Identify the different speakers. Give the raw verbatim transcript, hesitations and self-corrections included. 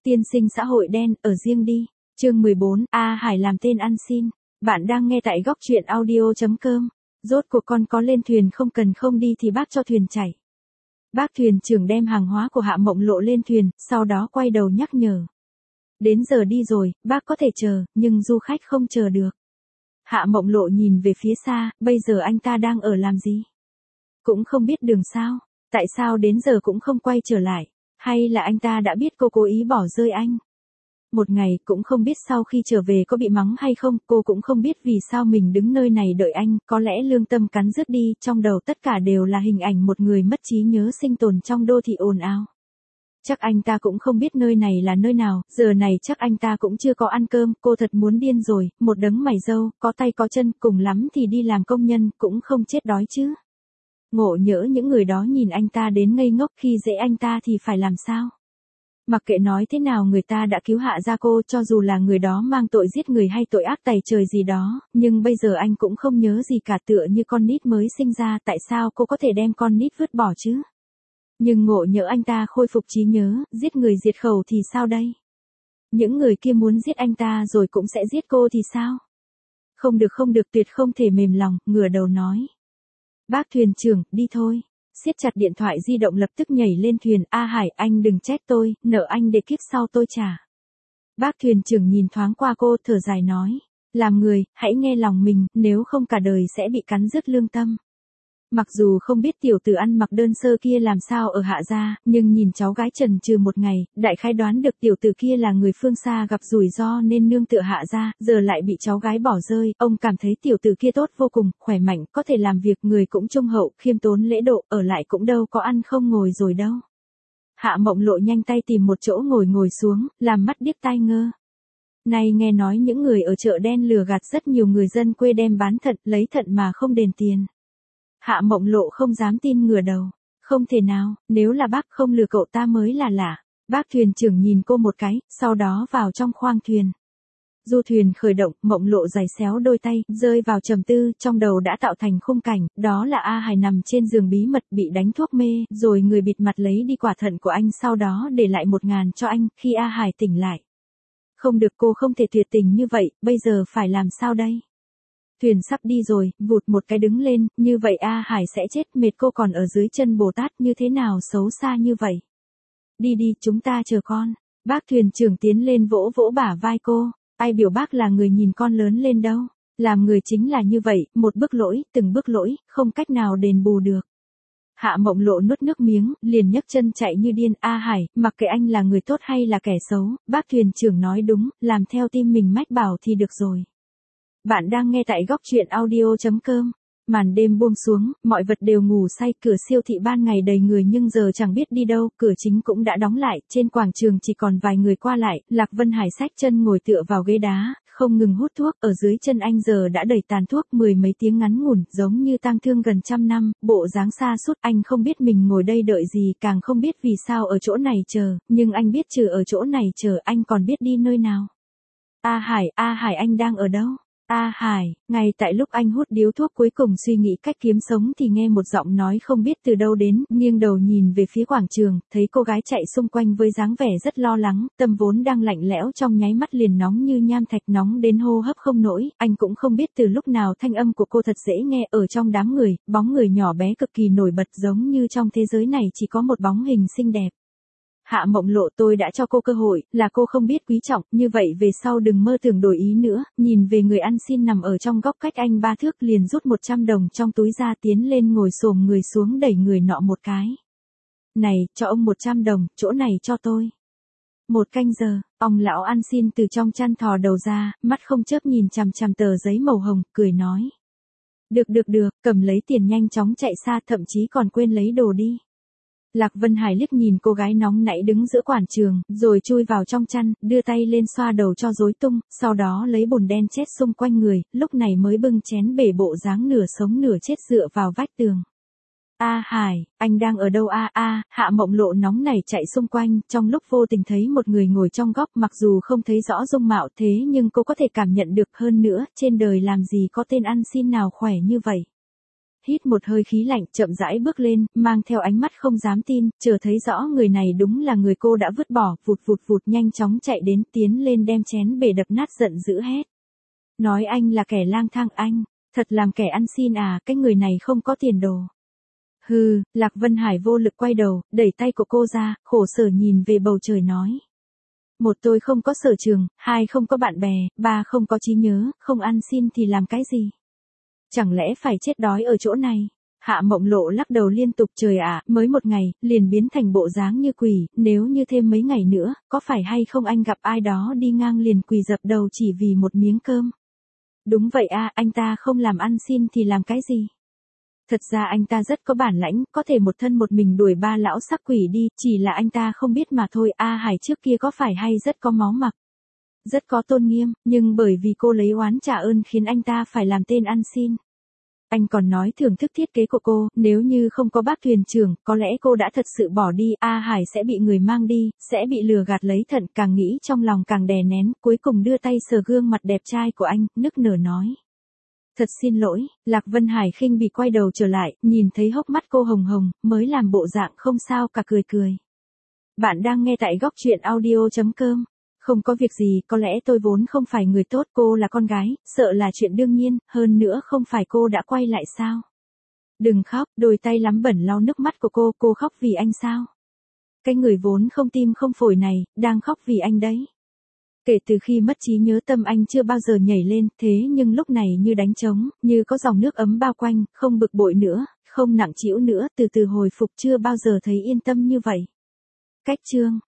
Speaker 1: Tiên sinh xã hội đen, ở riêng đi. Chương mười bốn, A Hải làm tên ăn xin. Bạn đang nghe tại góc truyện audio chấm com. Rốt cuộc con có lên thuyền không, cần không đi thì bác cho thuyền chảy. Bác thuyền trưởng đem hàng hóa của Hạ Mộng Lộ lên thuyền, sau đó quay đầu nhắc nhở. Đến giờ đi rồi, bác có thể chờ, nhưng du khách không chờ được. Hạ Mộng Lộ nhìn về phía xa, bây giờ anh ta đang ở làm gì? Cũng không biết đường sao, tại sao đến giờ cũng không quay trở lại, hay là anh ta đã biết cô cố ý bỏ rơi anh? Một ngày cũng không biết sau khi trở về có bị mắng hay không, cô cũng không biết vì sao mình đứng nơi này đợi anh, có lẽ lương tâm cắn rứt đi, trong đầu tất cả đều là hình ảnh một người mất trí nhớ sinh tồn trong đô thị ồn ào. Chắc anh ta cũng không biết nơi này là nơi nào, giờ này chắc anh ta cũng chưa có ăn cơm, cô thật muốn điên rồi, một đấng mày râu, có tay có chân, cùng lắm thì đi làm công nhân, cũng không chết đói chứ. Ngộ nhỡ những người đó nhìn anh ta đến ngây ngốc, khi dễ anh ta thì phải làm sao? Mặc kệ nói thế nào người ta đã cứu Hạ gia cô, cho dù là người đó mang tội giết người hay tội ác tày trời gì đó, nhưng bây giờ anh cũng không nhớ gì cả, tựa như con nít mới sinh ra, tại sao cô có thể đem con nít vứt bỏ chứ? Nhưng ngộ nhỡ anh ta khôi phục trí nhớ, giết người diệt khẩu thì sao đây? Những người kia muốn giết anh ta rồi cũng sẽ giết cô thì sao? Không được không được, tuyệt không thể mềm lòng, ngửa đầu nói. Bác thuyền trưởng, đi thôi. Siết chặt điện thoại di động lập tức nhảy lên thuyền. A Hải, anh đừng trách tôi, nợ anh để kiếp sau tôi trả. Bác thuyền trưởng nhìn thoáng qua cô, thở dài nói. Làm người, hãy nghe lòng mình, nếu không cả đời sẽ bị cắn rứt lương tâm. Mặc dù không biết tiểu tử ăn mặc đơn sơ kia làm sao ở Hạ gia, nhưng nhìn cháu gái chần chừ một ngày, đại khái đoán được tiểu tử kia là người phương xa gặp rủi ro nên nương tựa Hạ gia, giờ lại bị cháu gái bỏ rơi, ông cảm thấy tiểu tử kia tốt vô cùng, khỏe mạnh, có thể làm việc, người cũng trung hậu, khiêm tốn lễ độ, ở lại cũng đâu có ăn không ngồi rồi đâu. Hạ Mộng Lộ nhanh tay tìm một chỗ ngồi ngồi xuống, làm mắt điếc tai ngơ. Này nghe nói những người ở chợ đen lừa gạt rất nhiều người dân quê đem bán thận, lấy thận mà không đền tiền. Hạ Mộng Lộ không dám tin, ngửa đầu. Không thể nào, nếu là bác không lừa cậu ta mới là lạ. Bác thuyền trưởng nhìn cô một cái, sau đó vào trong khoang thuyền. Du thuyền khởi động, Mộng Lộ giày xéo đôi tay, rơi vào trầm tư, trong đầu đã tạo thành khung cảnh, đó là A Hải nằm trên giường bí mật bị đánh thuốc mê, rồi người bịt mặt lấy đi quả thận của anh, sau đó để lại một ngàn cho anh, khi A Hải tỉnh lại. Không được, cô không thể tuyệt tình như vậy, bây giờ phải làm sao đây? Thuyền sắp đi rồi, vụt một cái đứng lên, như vậy A Hải sẽ chết, mệt, cô còn ở dưới chân Bồ Tát, như thế nào xấu xa như vậy. Đi đi, chúng ta chờ con. Bác thuyền trưởng tiến lên vỗ vỗ bả vai cô, ai biểu bác là người nhìn con lớn lên đâu. Làm người chính là như vậy, một bước lỗi, từng bước lỗi, không cách nào đền bù được. Hạ Mộng Lộ nuốt nước miếng, liền nhấc chân chạy như điên. A Hải, mặc kệ anh là người tốt hay là kẻ xấu, bác thuyền trưởng nói đúng, làm theo tim mình mách bảo thì được rồi. Bạn đang nghe tại góc truyện audio chấm com. Màn đêm buông xuống, mọi vật đều ngủ say, cửa siêu thị ban ngày đầy người nhưng giờ chẳng biết đi đâu, cửa chính cũng đã đóng lại, trên quảng trường chỉ còn vài người qua lại, Lạc Vân Hải xách chân ngồi tựa vào ghế đá, không ngừng hút thuốc, ở dưới chân anh giờ đã đầy tàn thuốc, mười mấy tiếng ngắn ngủn, giống như tang thương gần trăm năm, bộ dáng xa sút, anh không biết mình ngồi đây đợi gì, càng không biết vì sao ở chỗ này chờ, nhưng anh biết trừ ở chỗ này chờ, anh còn biết đi nơi nào. A Hải, A Hải, anh đang ở đâu? A Hải, ngay tại lúc anh hút điếu thuốc cuối cùng suy nghĩ cách kiếm sống thì nghe một giọng nói không biết từ đâu đến, nghiêng đầu nhìn về phía quảng trường, thấy cô gái chạy xung quanh với dáng vẻ rất lo lắng, tâm vốn đang lạnh lẽo trong nháy mắt liền nóng như nham thạch, nóng đến hô hấp không nổi, anh cũng không biết từ lúc nào thanh âm của cô thật dễ nghe, ở trong đám người, bóng người nhỏ bé cực kỳ nổi bật, giống như trong thế giới này chỉ có một bóng hình xinh đẹp. Hạ Mộng Lộ, tôi đã cho cô cơ hội, là cô không biết quý trọng, như vậy về sau đừng mơ tưởng đổi ý nữa. Nhìn về người ăn xin nằm ở trong góc cách anh ba thước, liền rút một trăm đồng trong túi ra, tiến lên ngồi xổm người xuống đẩy người nọ một cái. Này, cho ông một trăm đồng, chỗ này cho tôi. Một canh giờ, ông lão ăn xin từ trong chăn thò đầu ra, mắt không chớp nhìn chằm chằm tờ giấy màu hồng, cười nói. Được được được, cầm lấy tiền nhanh chóng chạy xa, thậm chí còn quên lấy đồ đi. Lạc Vân Hải liếc nhìn cô gái nóng nảy đứng giữa quảng trường, rồi chui vào trong chăn, đưa tay lên xoa đầu cho rối tung, sau đó lấy bùn đen chết xung quanh người, lúc này mới bưng chén bể bộ dáng nửa sống nửa chết dựa vào vách tường. A Hải, anh đang ở đâu a a? Hạ Mộng Lộ nóng nảy chạy xung quanh, trong lúc vô tình thấy một người ngồi trong góc, mặc dù không thấy rõ dung mạo thế nhưng cô có thể cảm nhận được, hơn nữa, trên đời làm gì có tên ăn xin nào khỏe như vậy. hít một hơi khí lạnh, chậm rãi bước lên, mang theo ánh mắt không dám tin, chờ thấy rõ người này đúng là người cô đã vứt bỏ, vụt vụt vụt nhanh chóng chạy đến, tiến lên đem chén bể đập nát, giận dữ hét. Nói anh là kẻ lang thang, anh, thật làm kẻ ăn xin à, cái người này không có tiền đồ. Hừ, Lạc Vân Hải vô lực quay đầu, đẩy tay của cô ra, khổ sở nhìn về bầu trời nói. Một, tôi không có sở trường, hai, không có bạn bè, ba, không có trí nhớ, không ăn xin thì làm cái gì? Chẳng lẽ phải chết đói ở chỗ này? Hạ Mộng Lộ lắc đầu liên tục, trời ạ, mới một ngày, liền biến thành bộ dáng như quỷ, nếu như thêm mấy ngày nữa, có phải hay không anh gặp ai đó đi ngang liền quỳ dập đầu chỉ vì một miếng cơm? Đúng vậy a, anh ta không làm ăn xin thì làm cái gì? Thật ra anh ta rất có bản lãnh, có thể một thân một mình đuổi ba lão sắc quỷ đi, chỉ là anh ta không biết mà thôi. A Hải trước kia có phải hay rất có máu mặt, rất có tôn nghiêm, nhưng bởi vì cô lấy oán trả ơn khiến anh ta phải làm tên ăn xin. Anh còn nói thưởng thức thiết kế của cô, nếu như không có bác thuyền trưởng, có lẽ cô đã thật sự bỏ đi, A Hải sẽ bị người mang đi, sẽ bị lừa gạt lấy thận, càng nghĩ trong lòng càng đè nén, cuối cùng đưa tay sờ gương mặt đẹp trai của anh, nức nở nói. Thật xin lỗi, Lạc Vân Hải khinh bỉ quay đầu trở lại, nhìn thấy hốc mắt cô hồng hồng, mới làm bộ dạng không sao cả, cười cười. Bạn đang nghe tại góc truyện audio chấm com. Không có việc gì, có lẽ tôi vốn không phải người tốt, cô là con gái, sợ là chuyện đương nhiên, hơn nữa không phải cô đã quay lại sao? Đừng khóc, đôi tay lắm bẩn lau nước mắt của cô, cô khóc vì anh sao? Cái người vốn không tim không phổi này, đang khóc vì anh đấy. Kể từ khi mất trí nhớ tâm anh chưa bao giờ nhảy lên, thế nhưng lúc này như đánh trống, như có dòng nước ấm bao quanh, không bực bội nữa, không nặng trĩu nữa, từ từ hồi phục, chưa bao giờ thấy yên tâm như vậy. Cách chương